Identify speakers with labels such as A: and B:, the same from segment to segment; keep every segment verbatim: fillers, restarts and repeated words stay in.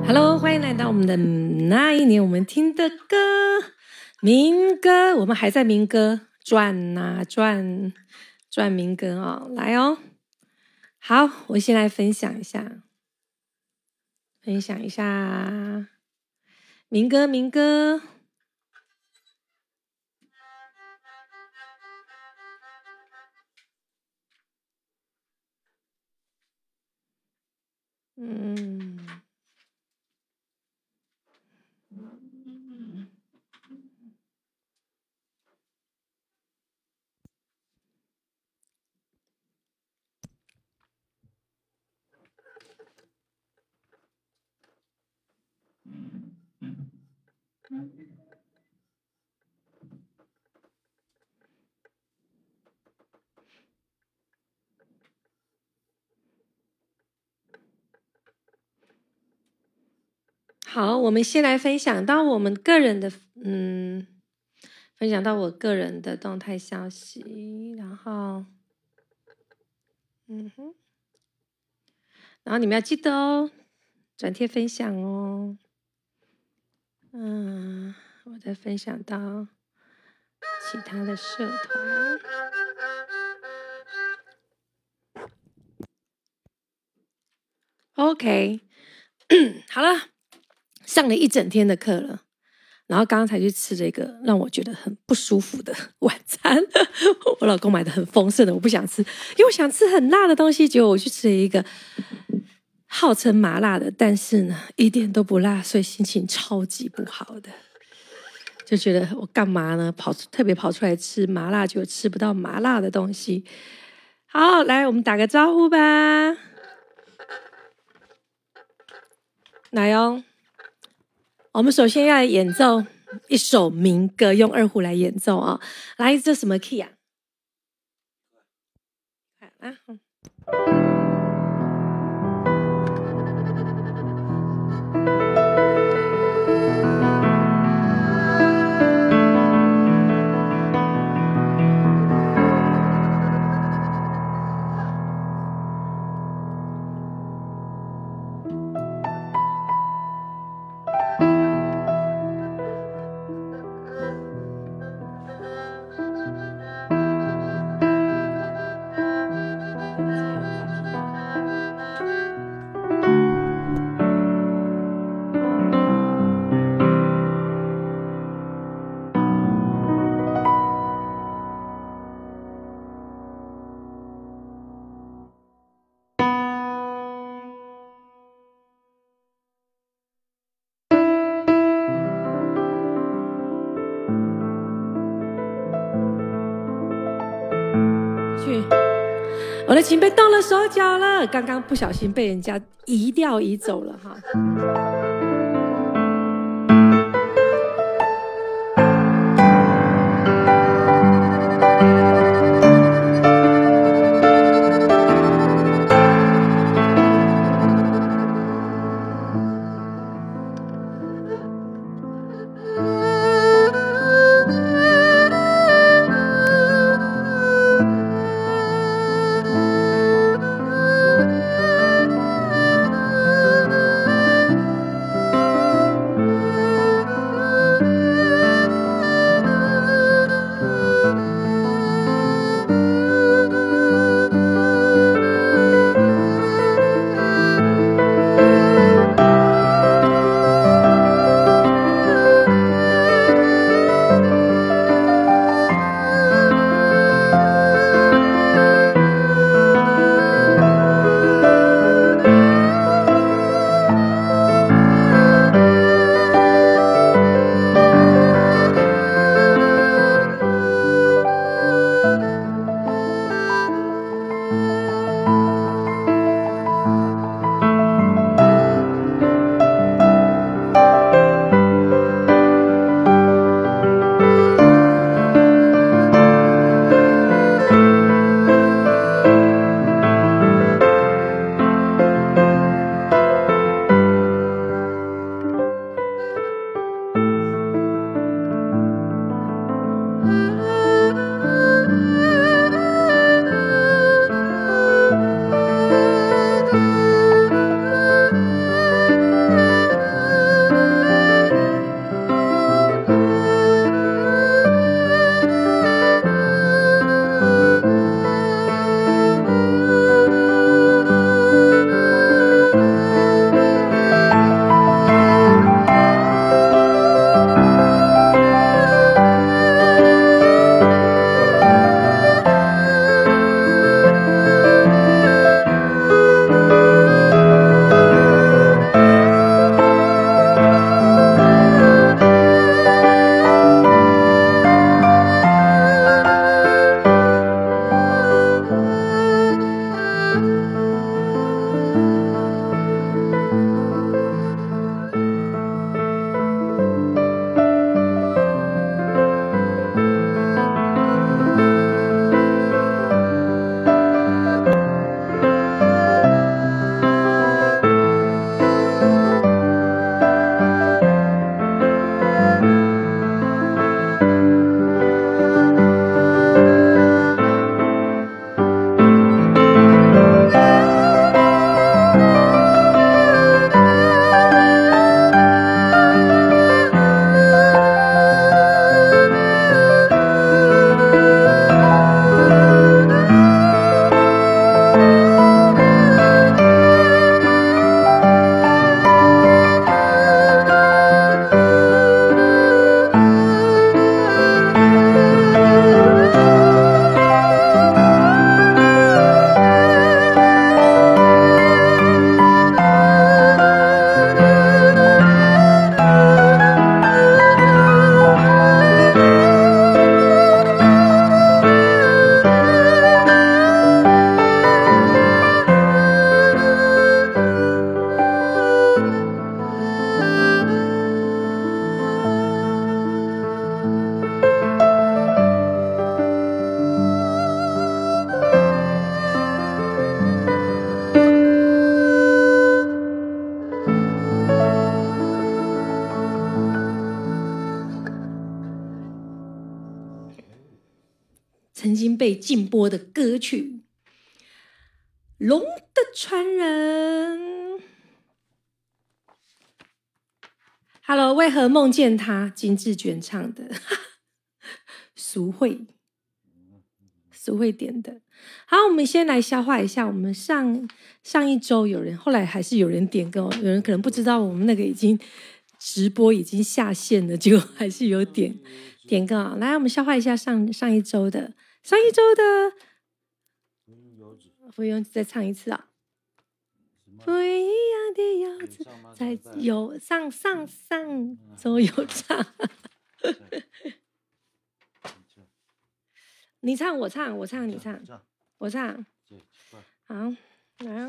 A: Hello， 欢迎来到我们的那一年我们听的歌，民歌。我们还在民歌转啊转，转民歌哦，来哦。好，我先来分享一下，分享一下民歌，民歌。嗯。好，我们先来分享到我们个人的，嗯，分享到我个人的动态消息，然后，嗯哼，然后你们要记得哦，转贴分享哦。嗯，我再分享到其他的社团。OK， 好了，上了一整天的课了，然后刚刚才去吃这个让我觉得很不舒服的晚餐。我老公买的很丰盛的，我不想吃，因为我想吃很辣的东西，结果我去吃了一个号称麻辣的，但是呢一点都不辣，所以心情超级不好的，就觉得我干嘛呢？跑特别跑出来吃麻辣，就吃不到麻辣的东西。好，来我们打个招呼吧。来哦，我们首先要来演奏一首民歌，用二胡来演奏啊、哦。来，这什么 key 啊？啊，嗯。我的琴被动了手脚了，刚刚不小心被人家移掉移走了哈。 曾经被禁播的歌曲《龙的传人》。Hello， 为何梦见他？金志娟唱的，苏慧，苏慧点的。好，我们先来消化一下。我们上上一周有人，后来还是有人点歌，有人可能不知道我们那个已经直播已经下线了，结果还是有点点歌。来，我们消化一下上上一周的，上一周的。不用再唱一次啊。不一样的样子，在有上上上周有唱。你唱我唱我唱你唱我唱。好，来啊。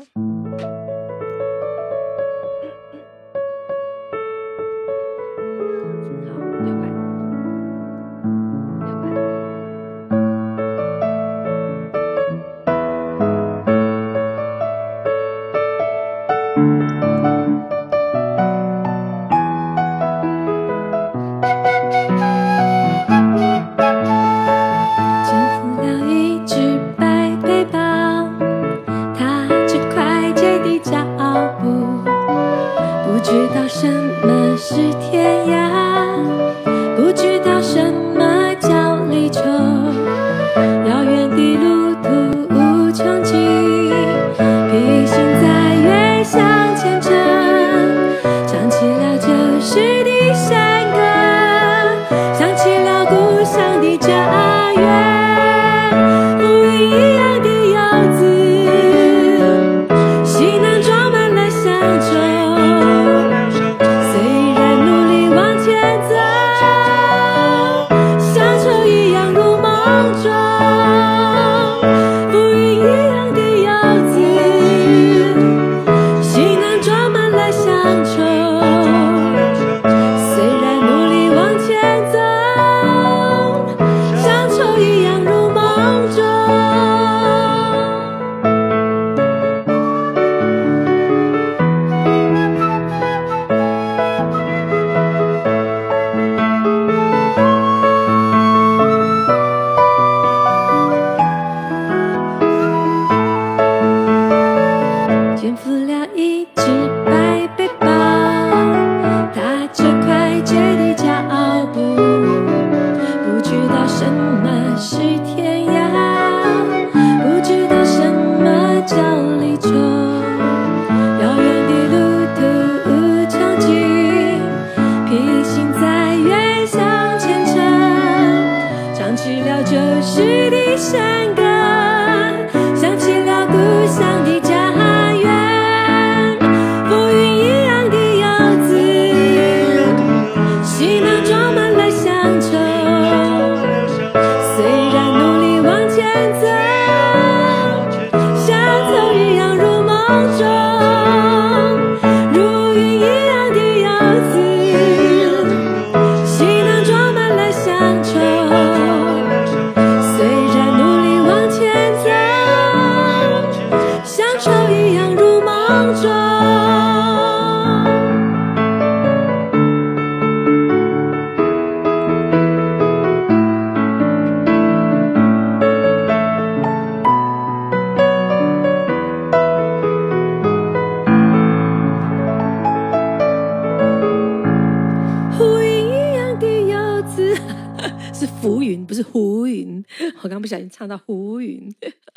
A: 唱到胡云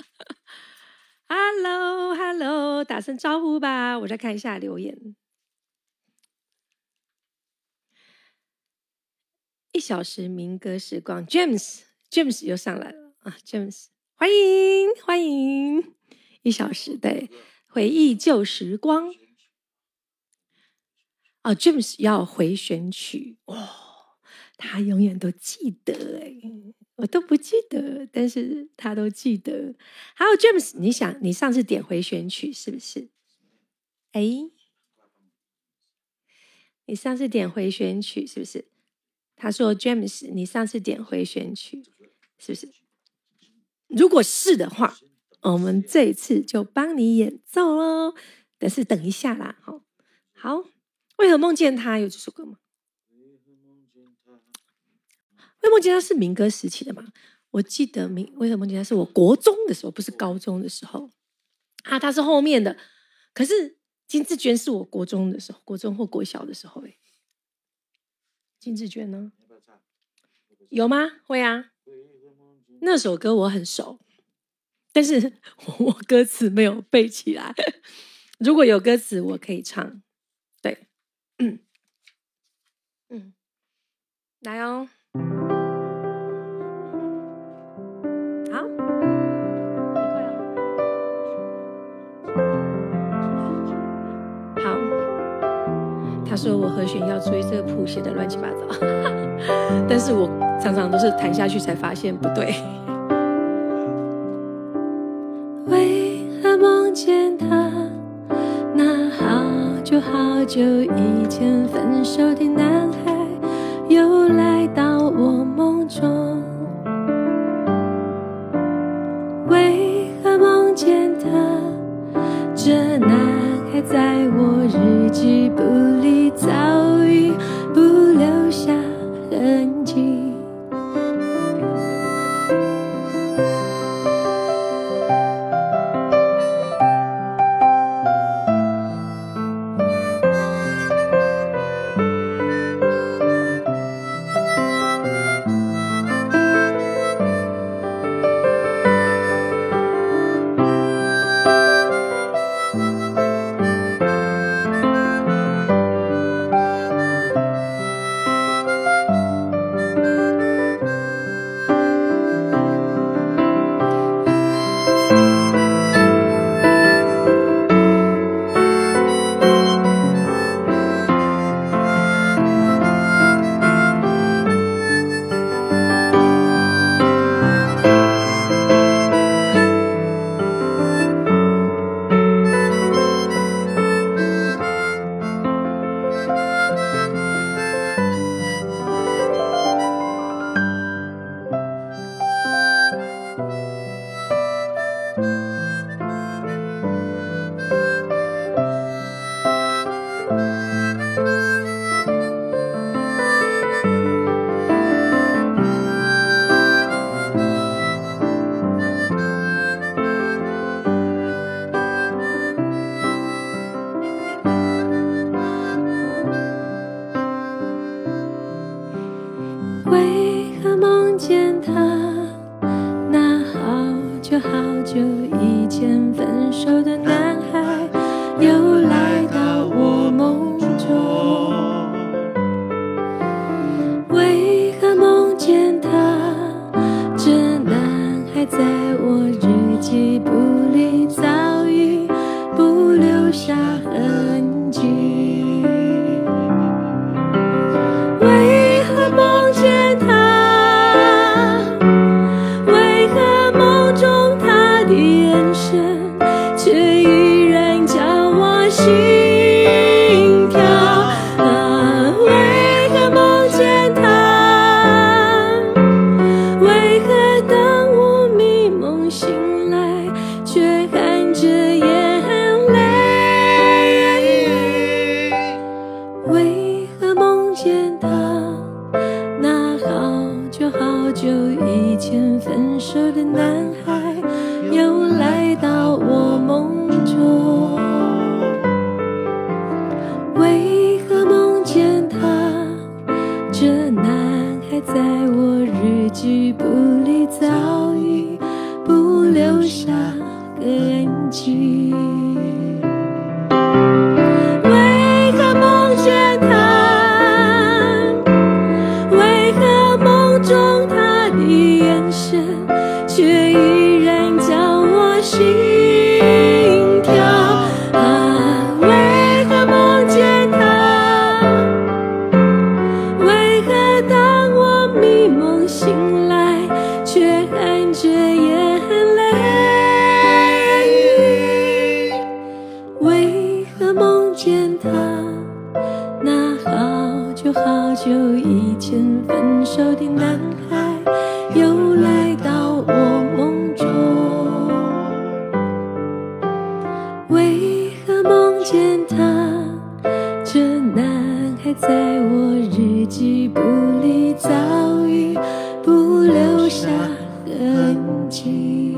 A: ，Hello Hello， 打声招呼吧，我再看一下留言。一小时民歌时光 ，James James 又上来了啊 ，James 欢迎欢迎，一小时对，回忆旧时光。哦 ，James 要回选曲哦，他永远都记得哎。我都不记得，但是他都记得。还有 James， 你想，你上次点回选曲是不是？哎，你上次点回选曲是不是？他说 James， 你上次点回选曲是不是？如果是的话，我们这一次就帮你演奏咯。但是等一下啦，好，好，为何梦见他有这首歌吗？为梦见他是民歌时期的嘛？ 我记得明为何梦见他是我国中的时候，不是高中的时候啊，他是后面的。可是金志娟是我国中的时候，国中或国小的时候哎。金志娟呢？有吗？会啊。那首歌我很熟，但是我歌词没有背起来。如果有歌词，我可以唱。对，嗯嗯，来哦。好，好。他说我和弦要注意，这个谱写的乱七八糟，但是我常常都是弹下去才发现不对。为何梦见他，那好久好久以前分手的男孩，又来到我梦中？为何梦见他，这男孩在我日记簿里早已不留下痕迹？为何梦见他，那好久好久以前分手的男孩，又来到我梦中？为何梦见他，这男孩在我日记簿里早已不留下痕迹？为何梦见他，为何梦中他的眼神却依然叫我心跳？啊，为何梦见他，为何当我迷梦醒来，却含着眼泪？为何梦见他，那好久好久以前分手的男孩，又来到我梦中？为何梦见他，这男孩在我日记簿里早已不留下痕迹？为何梦见他，为何梦中他的眼神却依然叫我心跳？啊，为何梦见他，为何当我迷梦醒来，却含着眼泪？为何梦见他，那好久好久以前分手的男孩，又来到我梦中？为何梦见他，这男孩在我日记簿里早已不留下痕迹。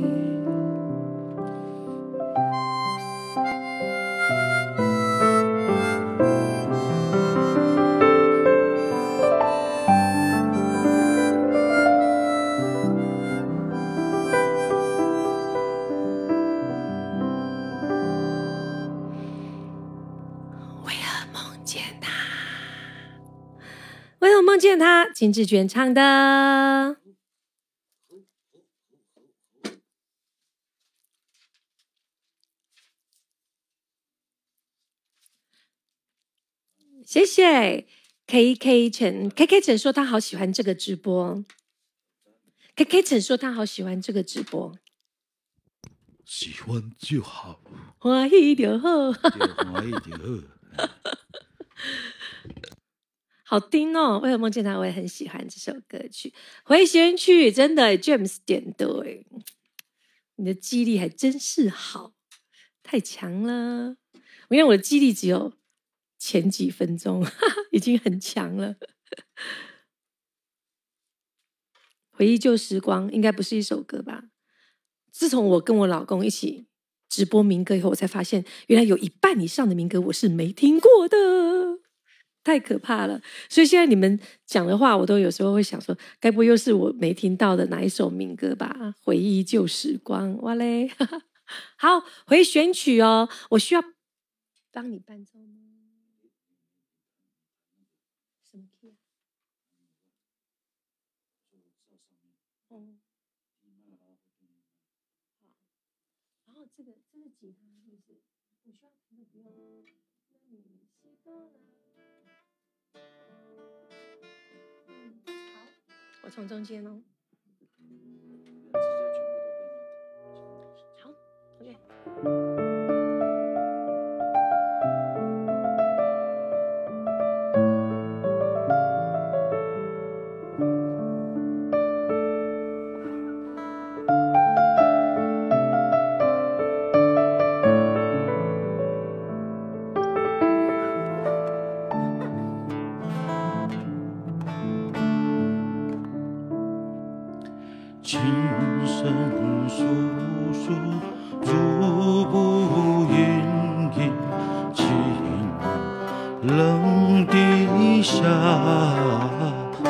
A: 为何梦见他？金志娟唱的。谢谢 K K 陈 K K 陈说他好喜欢这个直播。K K 陈说他好喜欢这个直播。
B: 喜欢就好，
A: 欢喜就好，
B: 欢喜就好。
A: 好听哦！为何梦见他？我也很喜欢这首歌曲，回旋曲真的 James 点的哎，你的记忆力还真是好，太强了。因为我的记忆力只有前几分钟，哈哈，已经很强了。回忆旧时光应该不是一首歌吧？自从我跟我老公一起直播民歌以后，我才发现原来有一半以上的民歌我是没听过的。太可怕了，所以现在你们讲的话，我都有时候会想说，该不会又是我没听到的哪一首民歌吧？回忆旧时光，哇嘞！好，回旋曲哦，我需要帮你伴奏吗？什么 key 啊？嗯，好，然后这个这是吉他，是不是？我需要弹的不用。那你习惯了。嗯，好，我从中间哦。好 ，OK。
B: 轻声诉说，逐步隐隐，清冷地下头。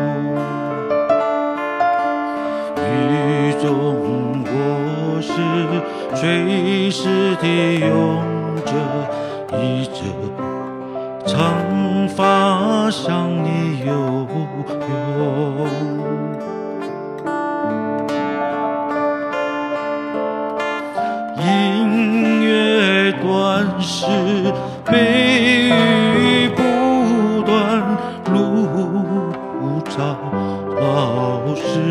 B: 雨中我是垂死地拥着一遮长发向你悠悠。音乐断时，悲雨不断，路照老时。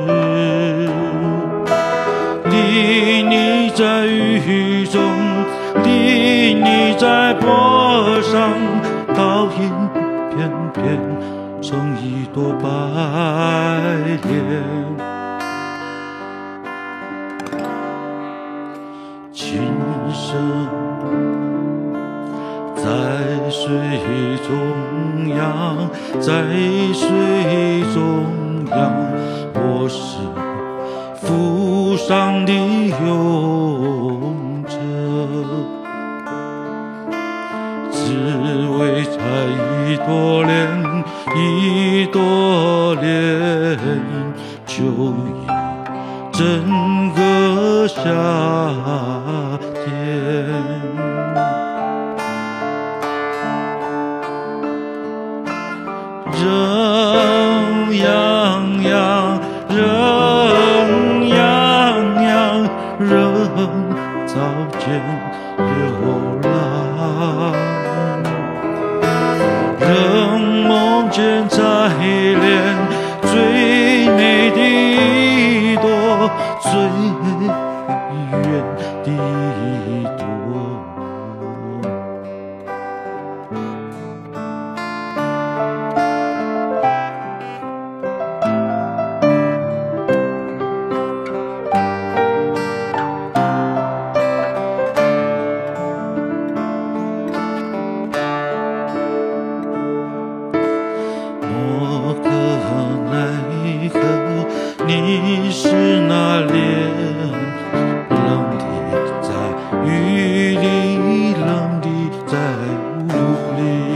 B: 离你在雨中，离你在波上，倒影翩翩，成一朵白莲。琴声在水中央，在水中央，我是浮上的泳者，只为采一朵莲，一朵莲，就以整个夏天。人洋洋，人洋洋，人早见流浪，人梦见在莲最美的一朵，最远的一朵。莫可奈何，你你是那脸冷的在雨里，冷的在雾里，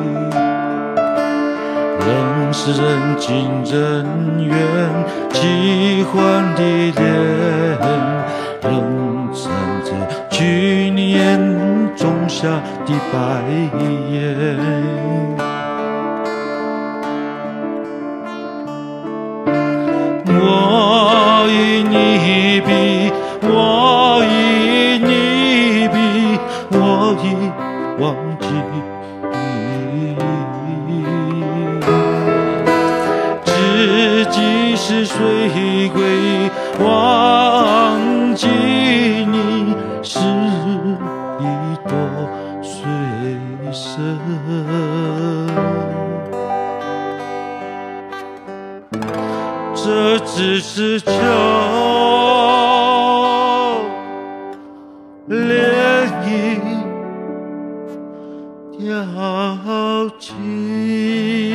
B: 冷是人近人远奇幻的脸，冷藏着去年种下的白叶。我与你比，我与你比，我已忘记自己是水鬼，忘记你是一朵水神。这只是秋涟漪掉进。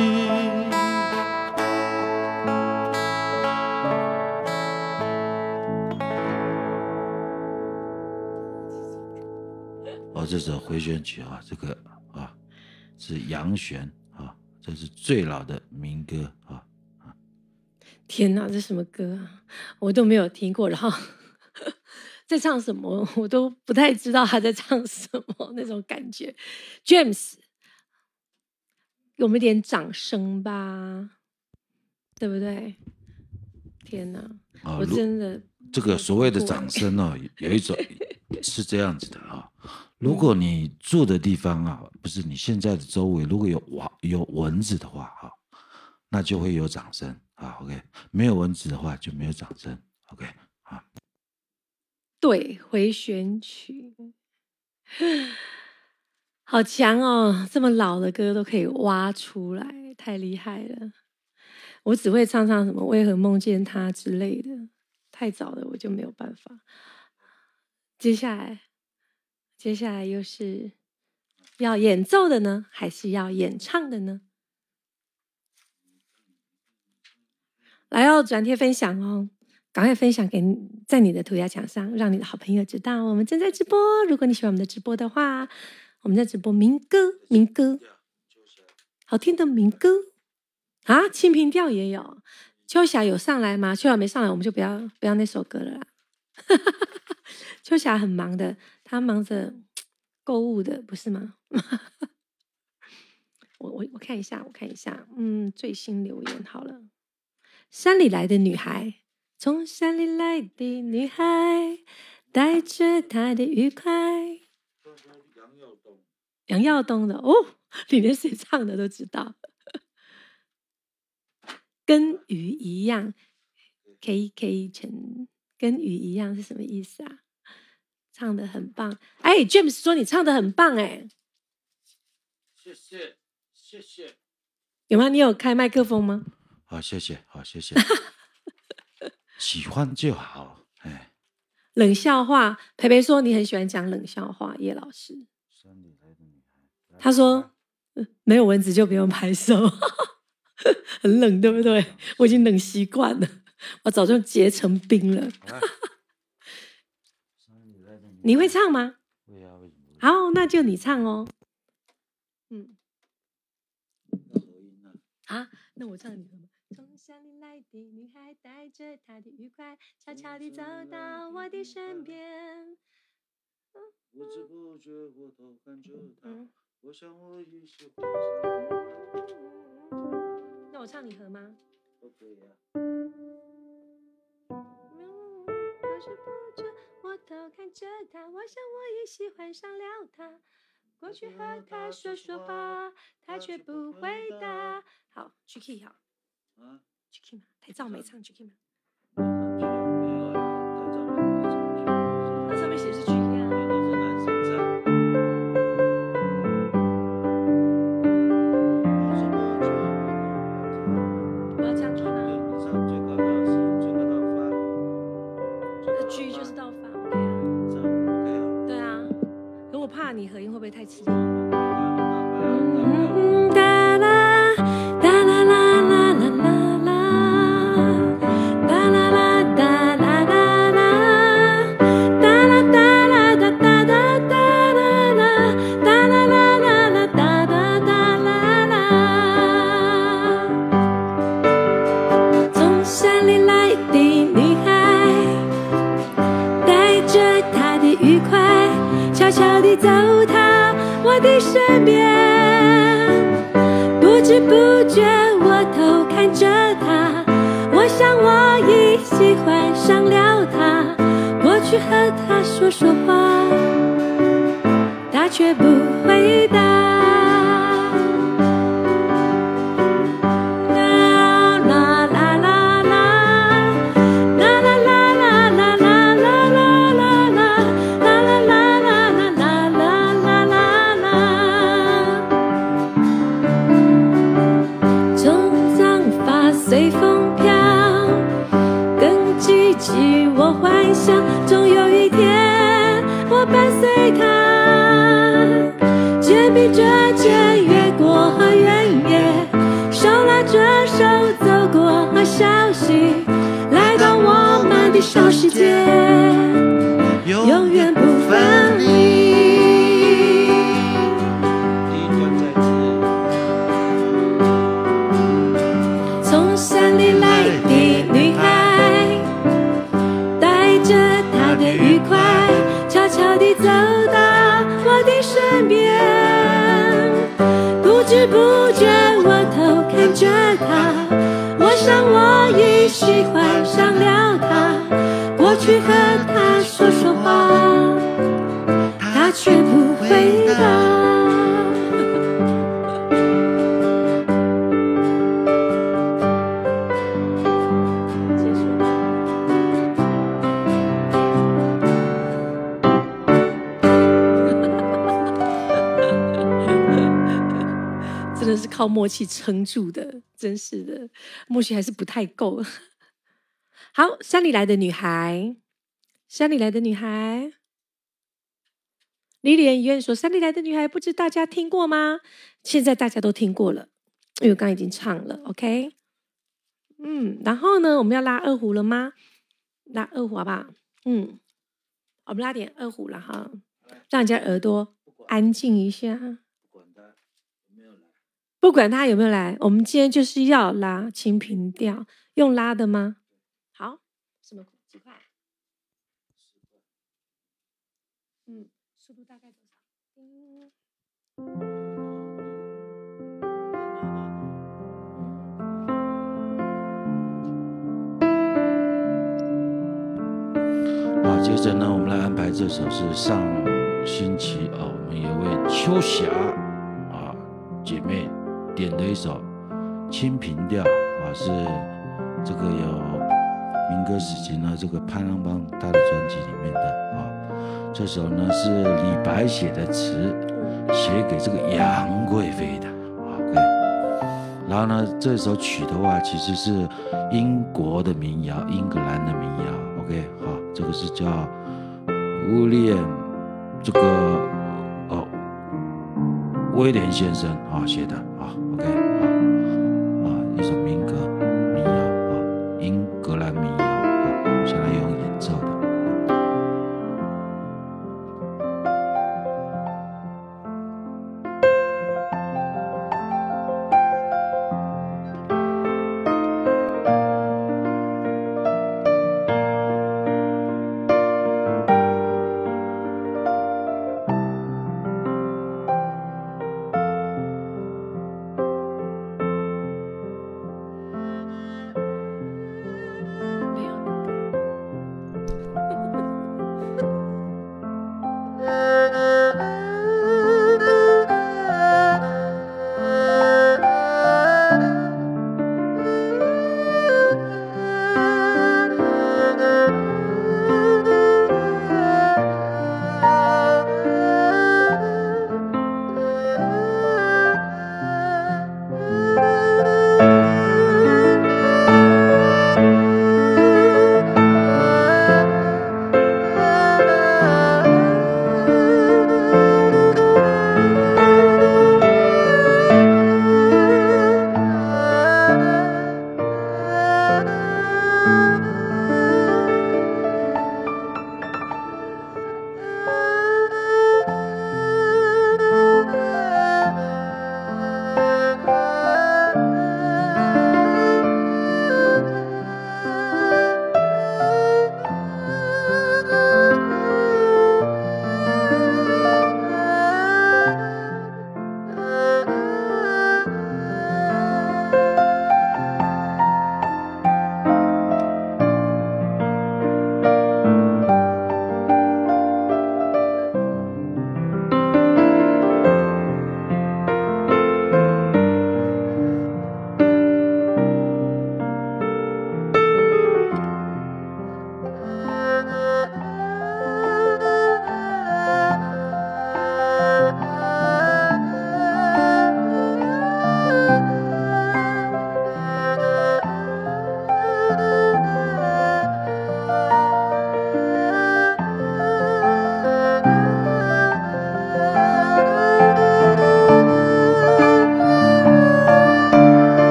B: 哦，这首回旋曲啊，这个啊是杨弦啊，这是最老的民歌啊。
A: 天哪，这什么歌啊？我都没有听过，然后在唱什么，我都不太知道他在唱什么那种感觉。James， 给我们一点掌声吧，对不对？天哪，啊、我真的
B: 这个所谓的掌声哦，有一种是这样子的啊。如果你住的地方啊，不是你现在的周围，如果有有蚊子的话啊，那就会有掌声。啊 ，OK， 没有蚊子的话就没有掌声 ，OK， 啊，
A: 对，回旋曲，好强哦！这么老的歌都可以挖出来，太厉害了。我只会唱唱什么"为何梦见他"之类的，太早了我就没有办法。接下来，接下来又是要演奏的呢，还是要演唱的呢？来哦，转贴分享哦，赶快分享给你，在你的涂鸦墙上，让你的好朋友知道我们正在直播。如果你喜欢我们的直播的话，我们在直播民歌，民歌，好听的民歌啊，《清平调》也有。秋霞有上来吗？秋霞没上来，我们就不要不要那首歌了啦。秋霞很忙的，她忙着购物的，不是吗？我我我看一下，我看一下，嗯，最新留言好了。山里来的女孩，从山里来的女孩，带着她的愉快。杨耀东的哦，里面谁唱的都知道。跟鱼一样 ，K K 陈，跟鱼一样是什么意思啊？唱得很棒，哎 ，James 说你唱得很棒，哎，
B: 谢谢谢谢。
A: 有吗？你有开麦克风吗？
B: 好，谢谢，好，谢谢。喜欢就好，哎。
A: 冷笑话，培培说你很喜欢讲冷笑话，叶老师。他说、呃、没有蚊子就不用拍手，很冷，对不对？我已经冷习惯了，我早就结成冰了。你会唱吗？
B: 会啊，为什么？
A: 好，那就你唱哦。嗯。啊，那我唱你的吗？从山里来的女孩，带着她的愉快，悄悄地走到我的身边。
B: 不知不觉我都看着她，
A: 嗯、
B: 我想我也喜欢上。
A: 那我唱你和吗？
B: 都可以啊。
A: 不知不觉我都看着她，我想我也喜欢上了她。过去和她说说话，她却不回答。好，去 key 好。
B: 啊？
A: 去 key 吗？台照没唱去 key 吗？那上面写是去 key 啊。
B: 都是男生唱。
A: 我要这样 key 吗？
B: 你唱最高到是最高到发。
A: 那 G 就是到发 OK 啊。
B: 这样 OK 啊。
A: 对啊，可我怕你合音会不会太吃力？哒啦哒啦啦啦啦啦啦哒啦走到我的身边，不知不觉我偷看着他，我想我已喜欢上了他，过去和他说说话，他却不回答。随风飘，更激起我幻想，终有一天我伴随他，肩并着肩越过原野，手拉着手走过小溪，来到我们的小世界，永远不分离。山里来的女孩，带着她的愉快，悄悄地走到我的身边，不知不觉我偷看着她，我想我已喜欢上了她，过去和她说说话，她却不回答。真的是靠默契撑住的，真是的，默契还是不太够。好，山里来的女孩，山里来的女孩，李莲医院说，山里来的女孩，不知大家听过吗？现在大家都听过了，因为我刚刚已经唱了 ，OK。嗯，然后呢，我们要拉二胡了吗？拉二胡好不好？嗯，我们拉点二胡了哈，让人家耳朵安静一下。不管他有没有来，我们今天就是要拉清平调，用拉的吗？好，什么几块？嗯，速度大概多少？嗯
B: 好，接着呢，我们来安排这首是上星期啊，我们有位秋霞啊姐妹点的一首清平调啊，是这个有民歌史前呢这个潘浪邦他的专辑里面的啊。这首呢是李白写的词，写给这个杨贵妃的。OK， 然后呢，这首曲的话其实是英国的民谣，英格兰的民谣。OK， 好，这个是叫威廉这个哦威廉先生啊写的啊。OK， 好啊，一首民歌民谣啊，英格兰民谣啊，我现在用演奏的。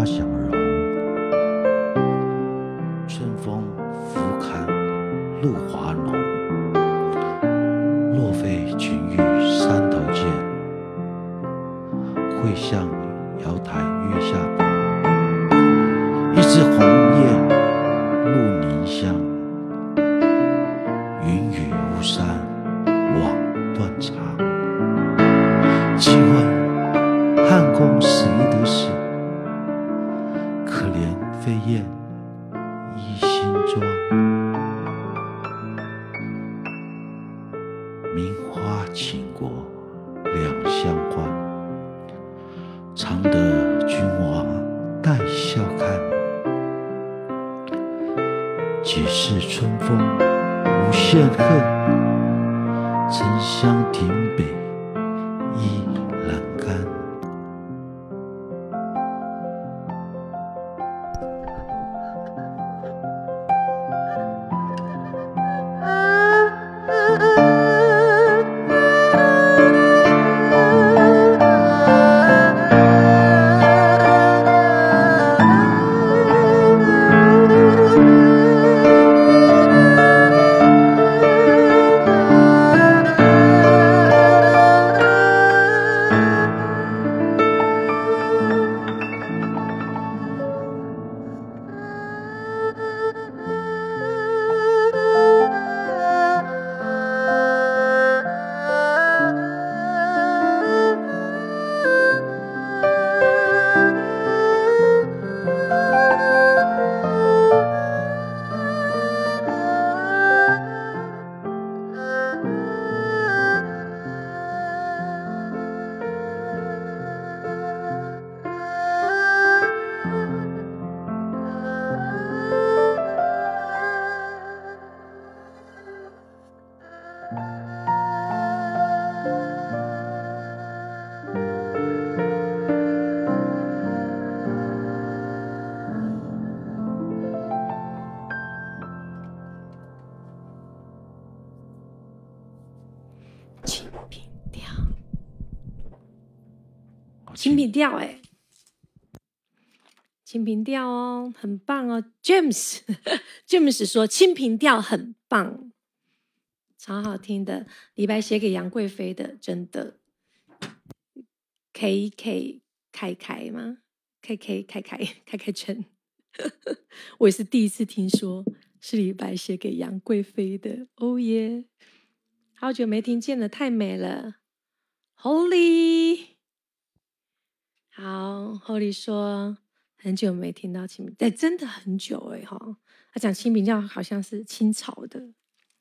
B: 花相融，春风拂槛露华浓。若非群玉山头见，会向瑶台月下逢。一枝红叶入凝香，云雨巫山枉断肠。请问汉宫谁得势？可怜飞燕依新妆。名花倾国两相欢，常得君王带笑看。几世春风无限恨，沉香亭北依阑干。
A: 清平调哎、欸，清平调哦，很棒哦 ，James James 说清平调很棒，超好听的。李白写给杨贵妃的，真的。K K 开开吗 ？K K 开开开开圈，我也是第一次听说是李白写给杨贵妃的。哦耶，好久没听见了，太美了。Holy。好 ，Holy 说很久没听到清平，哎，真的很久哎哈。他讲清平调好像是清朝的，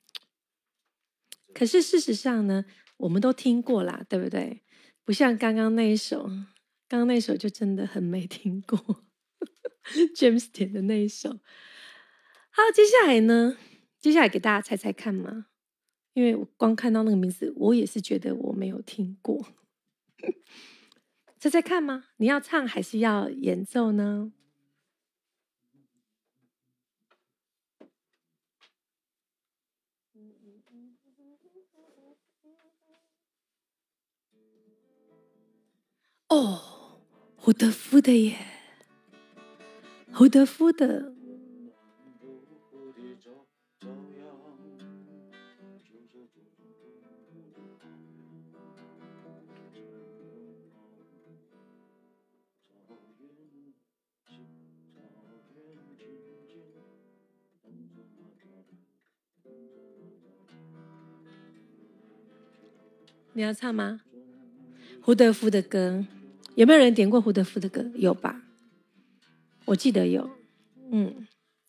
A: 可是事实上呢，我们都听过啦，对不对？不像刚刚那一首，刚刚那一首就真的很没听过，James 点的那一首。好，接下来呢？接下来给大家猜猜看嘛，因为我光看到那个名字，我也是觉得我没有听过。猜猜看吗？你要唱还是要演奏呢？哦，胡德夫的耶，胡德夫的。你要唱吗？胡德夫的歌，有没有人点过胡德夫的歌？有吧？我记得有，嗯，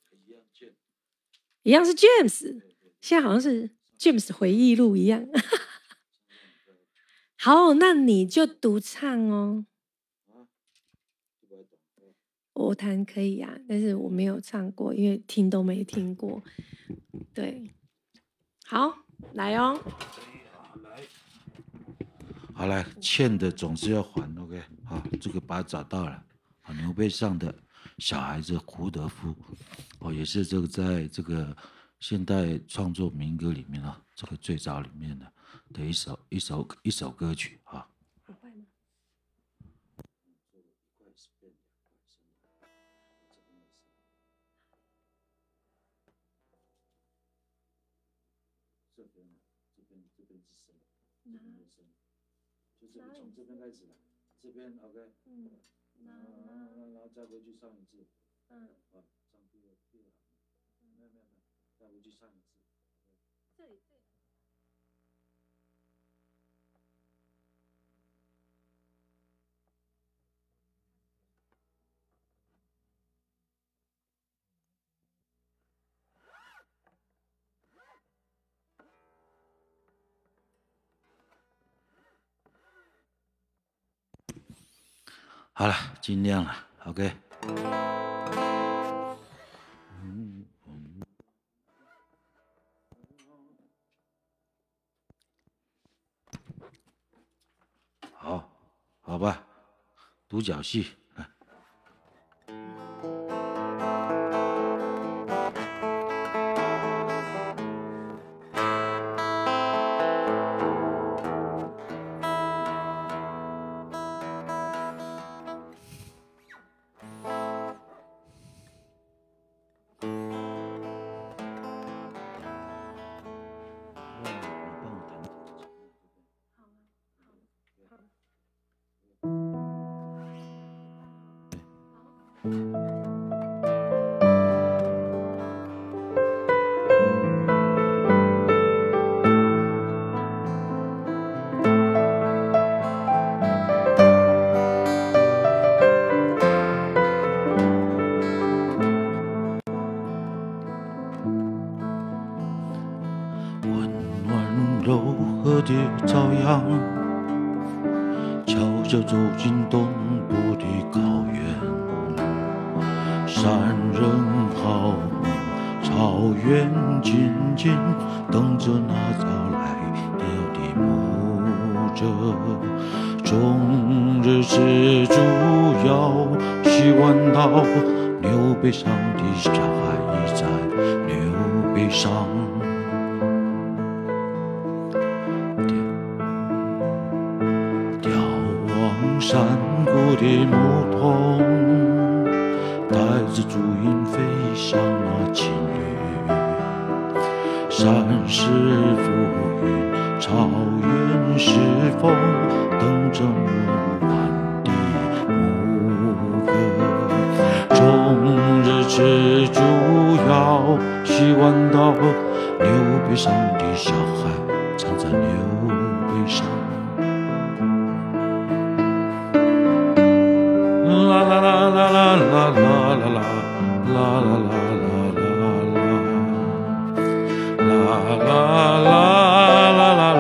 A: 一样是 James， 现在好像是 James 回忆录一样。好，那你就独唱哦。我弹可以啊，但是我没有唱过，因为听都没听过。对，好，来哦。
B: 好，来，欠的总是要还 ，OK， 好，这个把它找到了。好，牛背上的小孩子胡德夫，哦，也是这个在这个现代创作民歌里面啊，这个最早里面的的一首一首一首歌曲啊。 这边，这边这边是深，这边是深，就这里从这边开始了，这边 OK， 嗯，然后然后再回去上一次，嗯，啊，上第二第二行，没有没有没有，再回去上一次 ，OK，
A: 这里这里。
B: 好了，尽量了 ，OK。嗯嗯、好，好吧，独角戏。柔和的朝阳，悄悄走进东部的高原。山人好梦，草原静静等着那早来了的牧者。终日吃猪腰，洗完刀，牛背上的小孩在牛背上。山谷的牧童带着朱鹰飞向那青旅，山是浮云，草原是风，等着牧完的牧歌。终日吃猪腰，洗完刀，牛背上的小孩藏在牛背上。啦啦啦啦啦啦啦啦啦啦啦啦啦啦啦啦啦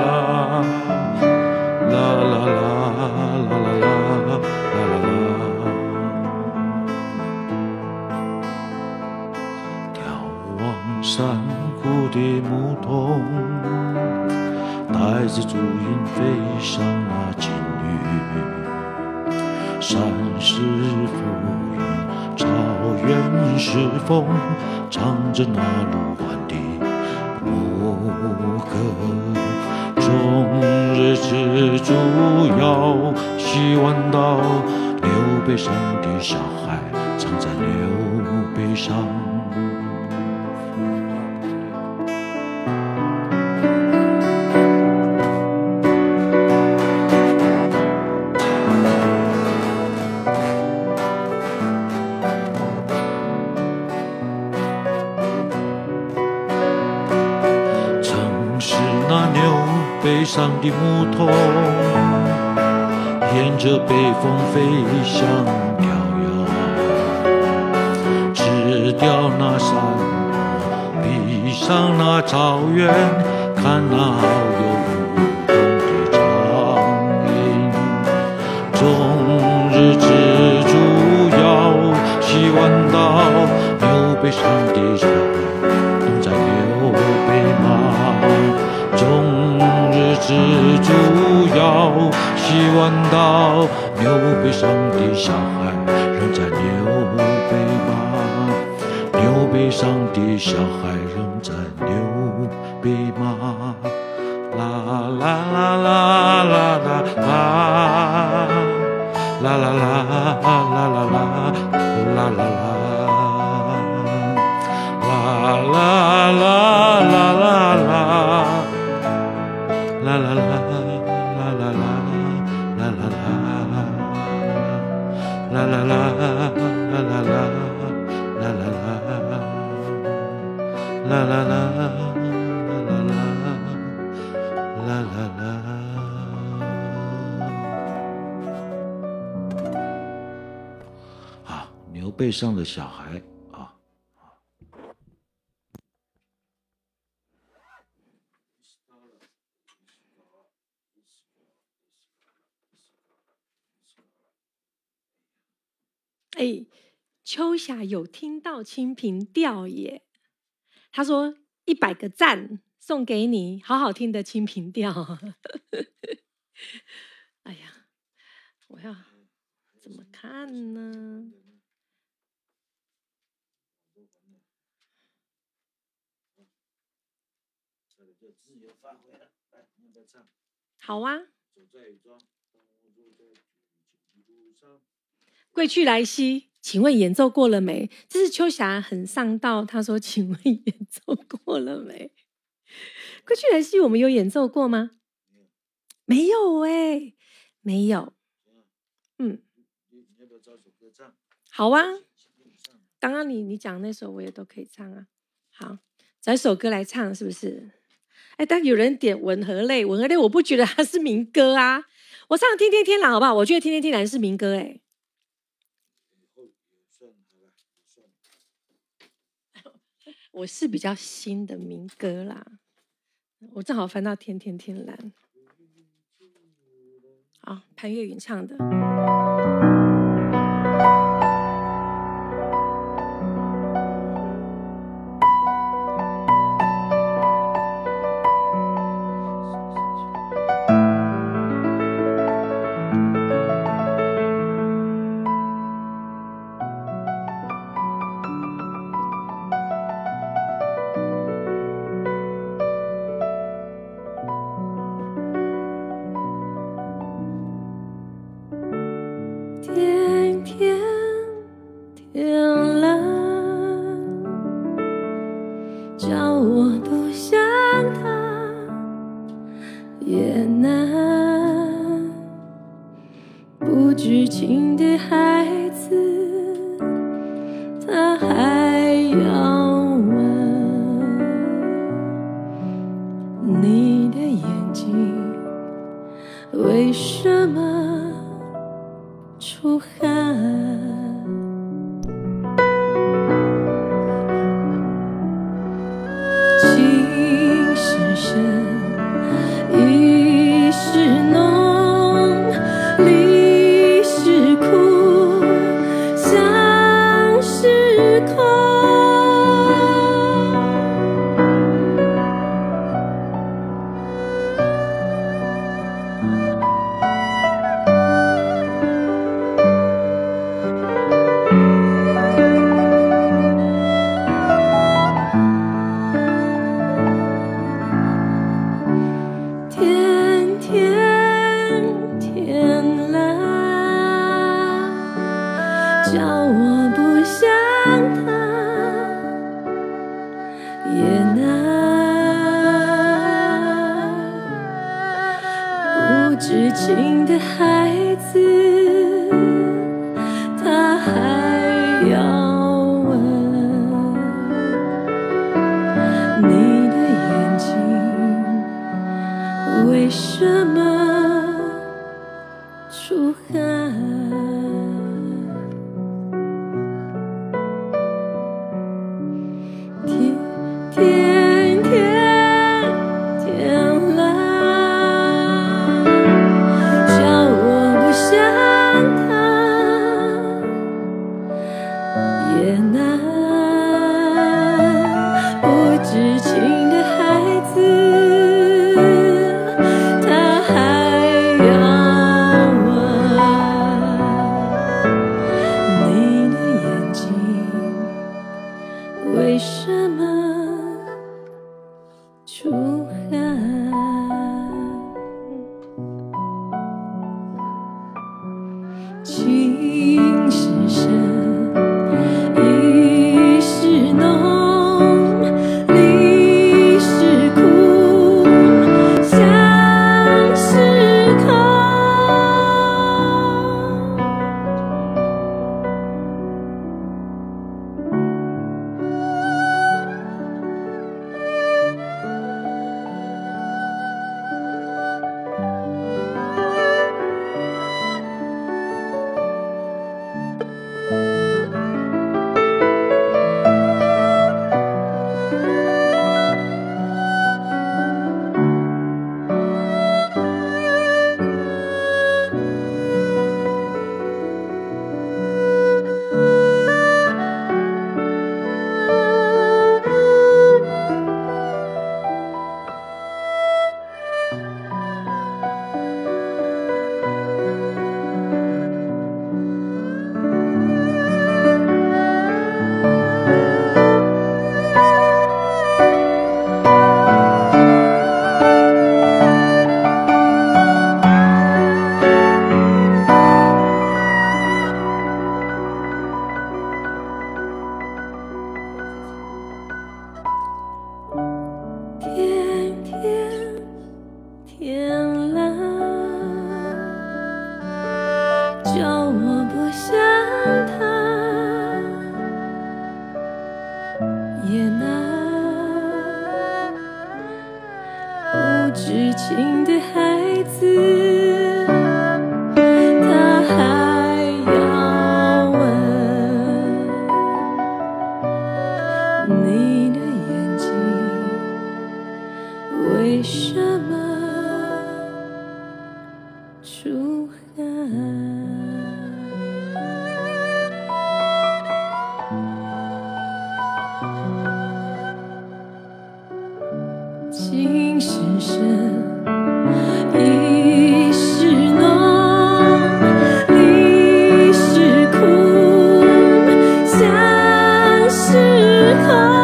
B: 眺望山谷的牧童，带着朱鹰飞上那青旅。山是浮云，草原是风，唱着那鲁湾的牧歌。终日吃猪腰，洗完刀，牛背上的小孩藏在牛背上。背上的牧童，沿着北风飞翔飘摇，吃掉那山坡，闭上那草原，看那有舞动的长影。终日吃猪腰，洗完刀，牛背上的小孩冻在牛背马。终日吃猪腰，洗完刀，牛背上的小孩扔在牛背马。牛背上的小孩扔在牛背马。啦啦啦啦啦啦啦，啦啦啦啦啦啦啦啦啦，啦啦啦啦啦啦。 啦啦啦啦啦啦啦啦。啊，牛背上的小孩啊。
A: 哎，秋霞有听到清平调耶，他说一百个赞送给你，好好听的清平调。哎呀，我要怎么看呢？好啊。归去来兮，请问演奏过了没？这是秋霞很上道，他说：“请问演奏过了没？”归去来兮，我们有演奏过吗？没有哎、欸，没有。嗯，好啊。刚刚你你讲那首我也都可以唱啊。好，找一首歌来唱，是不是？哎，但有人点《吻和泪》，《吻和泪》我不觉得它是民歌啊。我唱《天天天蓝》好不好？我觉得《天天天蓝》是民歌哎、欸。我是比较新的民歌啦，我正好翻到《天天天蓝》。好，潘越云唱的。天天天蓝，叫我不想他也难。不知情的孩子，他还要问你的眼睛为什么出汗？情是深，意是浓，理是苦，相是空。天天天蓝，叫我不想他也难。不知情的孩子，他还要问你的眼睛为什么出汗？天天天天蓝，叫我不想他也难。不知情的孩子，他还要问你的眼睛为什么出汗？情是深，意是浓，理痴情的孩子，他还要问你的眼睛为什么出汗。情是深，意是浓，理是苦，相是空。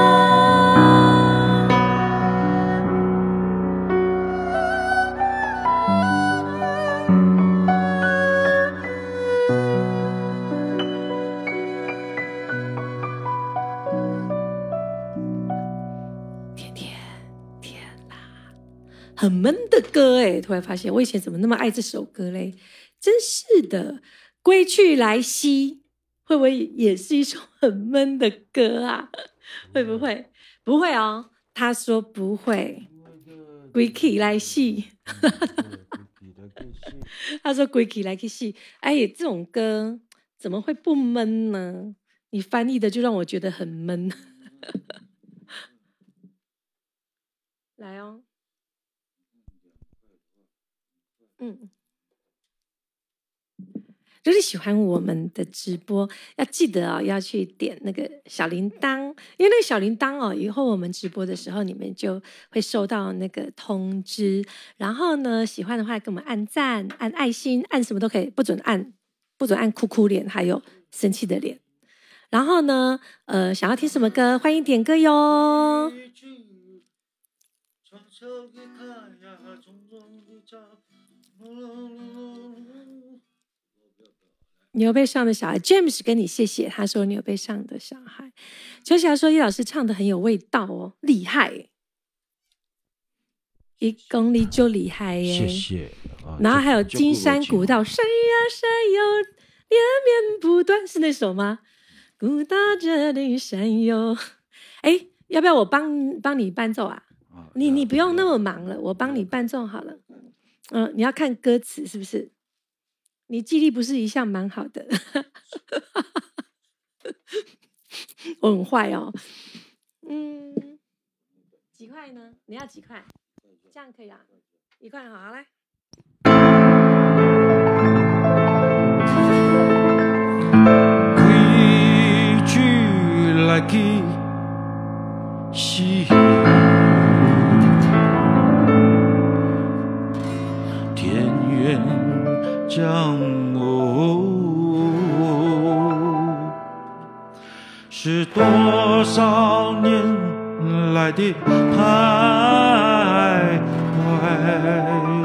A: 天天天啦，很闷的歌哎！突然发现我以前怎么那么爱这首歌嘞？真是的，归去来兮会不会也是一首很闷的歌啊？会不会？不会哦，他说不会。归去来兮，他说归去来兮。哎，这种歌怎么会不闷呢？你翻译的就让我觉得很闷。来哦，嗯，如果你喜欢我们的直播，要记得哦，要去点那个小铃铛，因为那个小铃铛哦，以后我们直播的时候，你们就会收到那个通知。然后呢，喜欢的话给我们按赞、按爱心、按什么都可以，不准按不准按哭哭脸，还有生气的脸。然后呢，呃，想要听什么歌，欢迎点歌哟。牛背上的小孩 James 跟你谢谢，他说牛背上的小孩。秋霞说叶老师唱的很有味道哦，厉害，一公里就厉害耶，
B: 谢谢。啊、
A: 然后还有金山古道山呀山哟连绵不断，是那首吗？古道这里山哟，哎，要不要我帮帮你伴奏啊？啊你你不用那么忙了，我帮你伴奏好了。嗯、呃，你要看歌词是不是？你记忆力不是一向蛮好的，我很坏哦。嗯，几块呢？你要几块？这样可以啊，一块好，好来。
B: 归去来去兮，田园将暮，是多少年来的徘徊，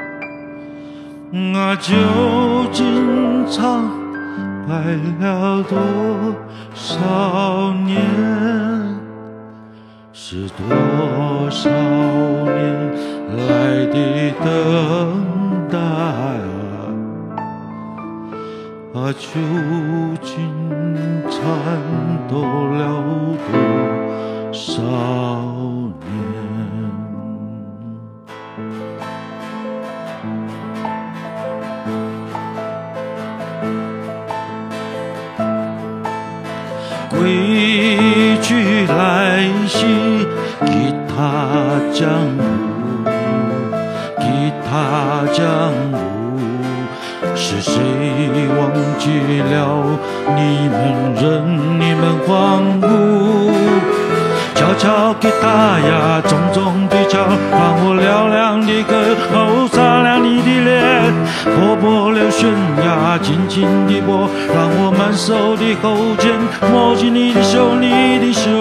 B: 啊，究竟苍白了多少年？是多少年来的等待啊，究竟颤抖了多少年？归去来兮，吉他江湖，吉他江湖，是谁忘记了你们任你们荒芜？悄悄吉他呀，重重的敲，让我嘹亮的歌，哦，擦亮你的脸，波波流旋呀，轻轻的波，让我满手的厚茧，摸起你的袖，你的袖。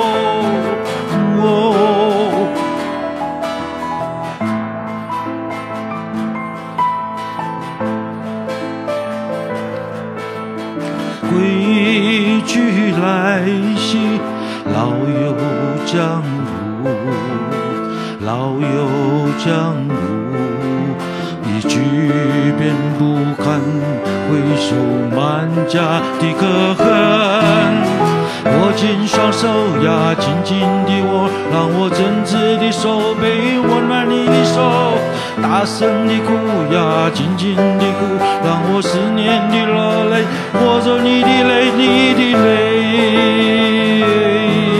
B: 哦，归去来兮，老友江湖，老友江湖，一句便不堪回首满家的可恨。我紧双手呀，紧紧地握，让我真挚的手背温暖你的手，大声地哭呀，紧紧地哭，让我思念的落泪握着你的泪，你的泪。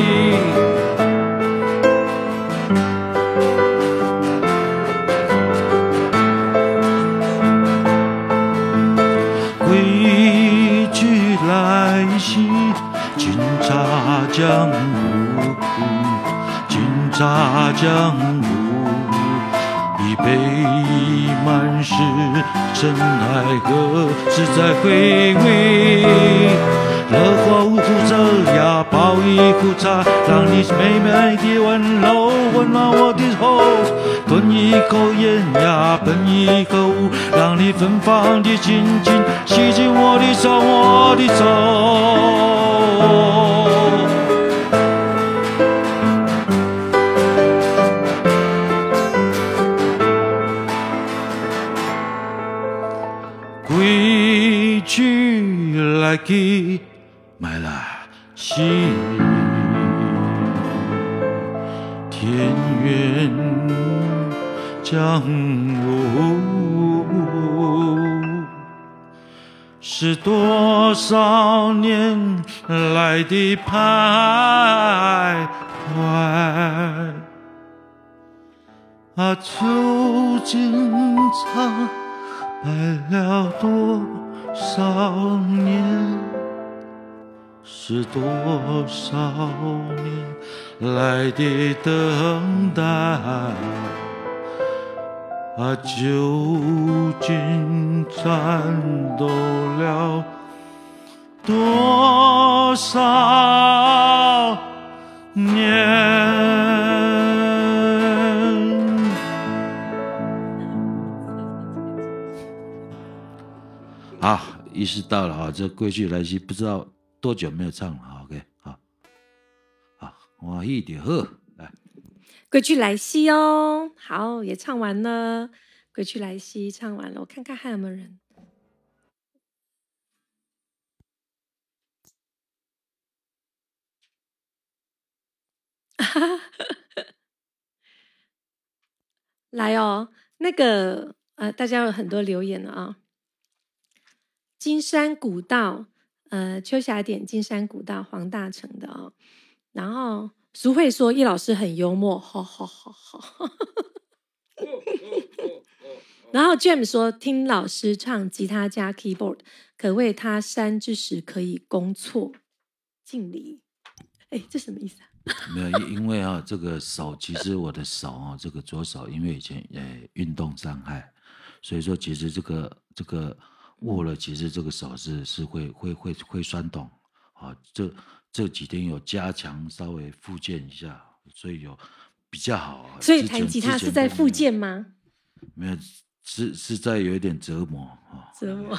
B: 归去来兮，警察江湖，警察江湖，一杯满是深爱河，是在回味。热火壶着呀，泡一壶茶，让你美美的温柔温暖我的喉。吞一口烟呀，喷一口雾，让你芬芳的心情吸进我的手，我的手。归去来去，买了西，田园江湖，是多少年来的徘徊啊，究竟苍白了多少年？是多少年来的等待啊，究竟战斗了多少年？好，意识到了哈，这归去来兮不知道多久没有唱了 ，OK， 好，好，我一点喝来，
A: 归去来兮哦，好，也唱完了，归去来兮唱完了，我看看还有没有人。来哦，那个呃，大家有很多留言了啊。金山古道，呃，秋霞点金山古道黄大成的哦。然后淑慧说叶老师很幽默，好好好好。然后 James 说听老师唱吉他加 keyboard， 可谓他山之时可以攻错，敬礼。哎，这什么意思啊？
B: 没有，因为啊，这个手其实我的手啊，这个左手因为以前呃运动伤害，所以说其实这个这个握了，其实这个手是是会会会会酸痛啊。这这几天有加强稍微复健一下，所以有比较好。
A: 所以弹吉他是在复健吗？
B: 没有，是是在有一点折磨啊，
A: 折磨。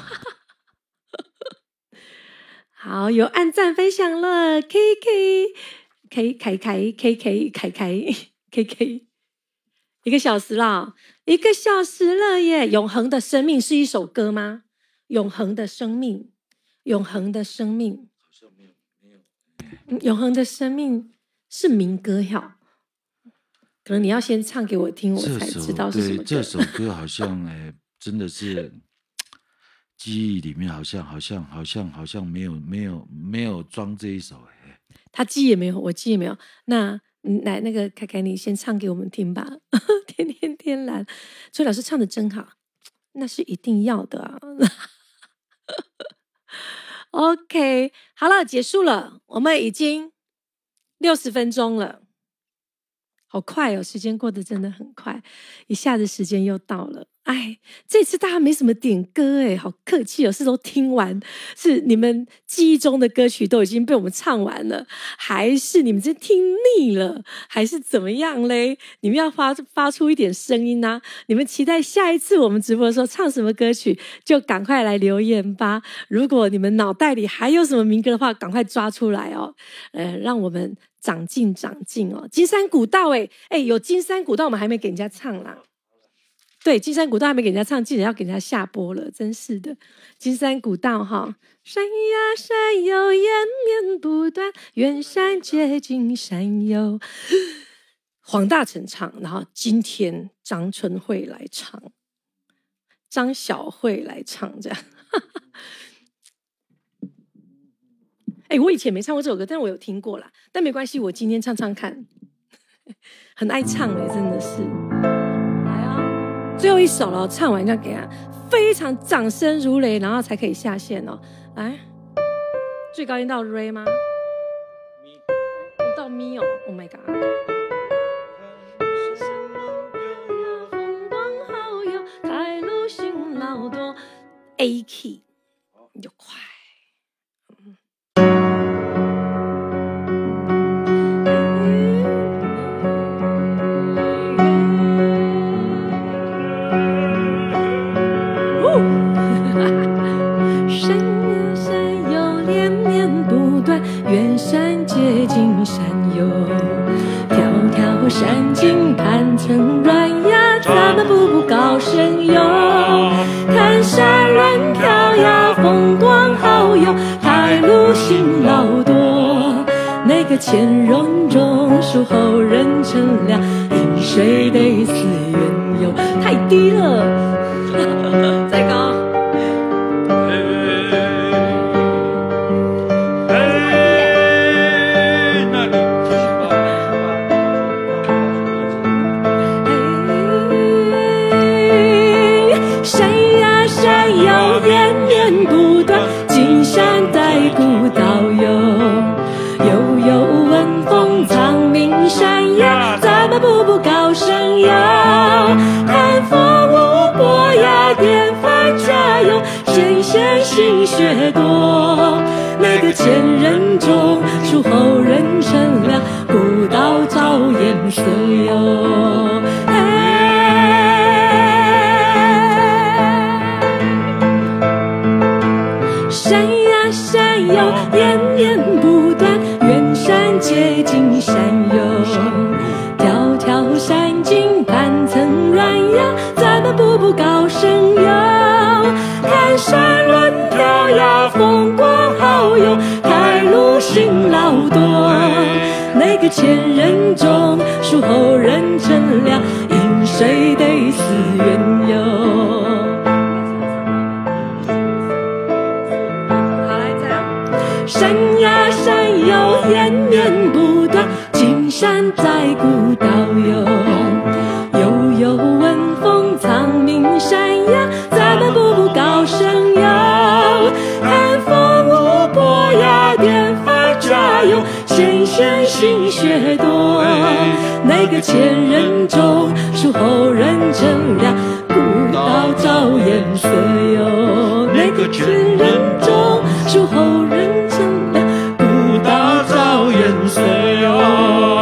A: 好，有按赞分享了 ，K K。K 凯凯 K K 凯凯 K K， 一个小时了，一个小时了耶！永恒的生命是一首歌吗？永恒的生命，永恒的生命，
B: 好像没有没有。
A: 永恒的生命是民歌呀，可能你要先唱给我听，我才知道是什么歌。
B: 对，这首歌好像哎、欸，真的是记忆里面好像好像好像好像没有没有没有装这一首哎、欸。
A: 他记也没有，我记也没有。那来，那个凯凯，你先唱给我们听吧。天天天蓝，所以老师唱的真好，那是一定要的啊。OK， 好了，结束了，我们已经六十分钟了，好快哦，时间过得真的很快，一下子时间又到了。哎，这次大家没什么点歌哎，好客气哦，是都听完，是你们记忆中的歌曲都已经被我们唱完了，还是你们真听腻了，还是怎么样嘞？你们要发发出一点声音啊！你们期待下一次我们直播的时候唱什么歌曲，就赶快来留言吧。如果你们脑袋里还有什么民歌的话，赶快抓出来哦，呃，让我们长进长进哦。金山古道哎哎，有金山古道我们还没给人家唱啦。 对，金山古道还没给人家唱，竟然要给人家下播了，真是的。金山古道哈，山呀山有延绵不断，远山接近山有。黄大成唱，然后今天张春慧来唱，张小慧来唱，这样。哎、欸，我以前没唱过这首歌，但我有听过啦。但没关系，我今天唱唱看，很爱唱哎、欸，真的是。来啊，最后一首了，唱完要给他非常掌声如雷，然后才可以下线哦。来，最高音到 Re 吗？到咪哦 ，Oh my god！ 风光好友，开路辛劳多 ，A key， 你就快。远山接近山有，条条山径盘成软崖，咱们步步高升哟。看山峦飘呀，风光好哟，太路辛劳多。那个乾隆中属后人乘凉，饮水得思源游。太低了，再高。步步高升哟，看风无波呀，典范加油，神仙心血多。那个前人种，属后人乘凉，古道照颜色哟。山呀山哟，延绵不断，远山接近山哟。山径盘成软崖，咱们步步高升哟。看山峦飘呀，风光好哟，开路辛劳多。那个前人种，属后人乘凉，饮水得思源游。好，来再来。山呀山哟，延绵不断，金山在古道哟。悠悠闻风藏名山呀，咱们步步高升哟。看风无波呀，典范加油，神仙心血多。那个前人种，属后人乘凉，古道照颜色哟。那个前人种，属后人乘凉，古道照颜色哟。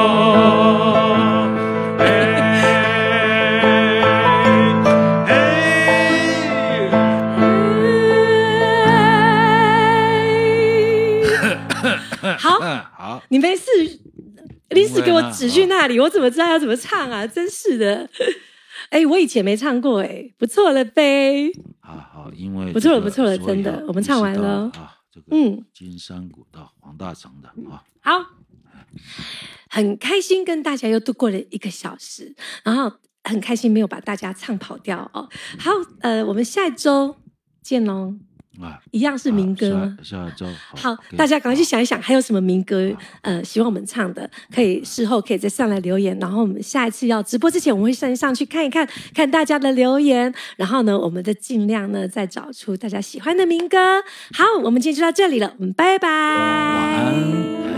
A: 好，好，你没事，临时给我指去那里，我怎么知道要怎么唱啊？真是的，哎、欸，我以前没唱过、欸，哎，不错了呗。
B: 好好，因为、這個、
A: 不错了，不错了，真的，我们唱完了
B: 啊。这个，嗯，金山古道黄大成的啊，
A: 好，很开心跟大家又度过了一个小时，然后很开心没有把大家唱跑掉哦。好，呃，我们下一周见喽。啊，一样是民歌吗？
B: 下下周
A: 好, 好，大家赶快去想一想，还有什么民歌，呃，希望我们唱的，可以事后可以再上来留言。然后我们下一次要直播之前，我们会上上去看一看，看大家的留言。然后呢，我们再尽量呢，再找出大家喜欢的民歌。好，我们今天就到这里了，我们拜拜。晚安。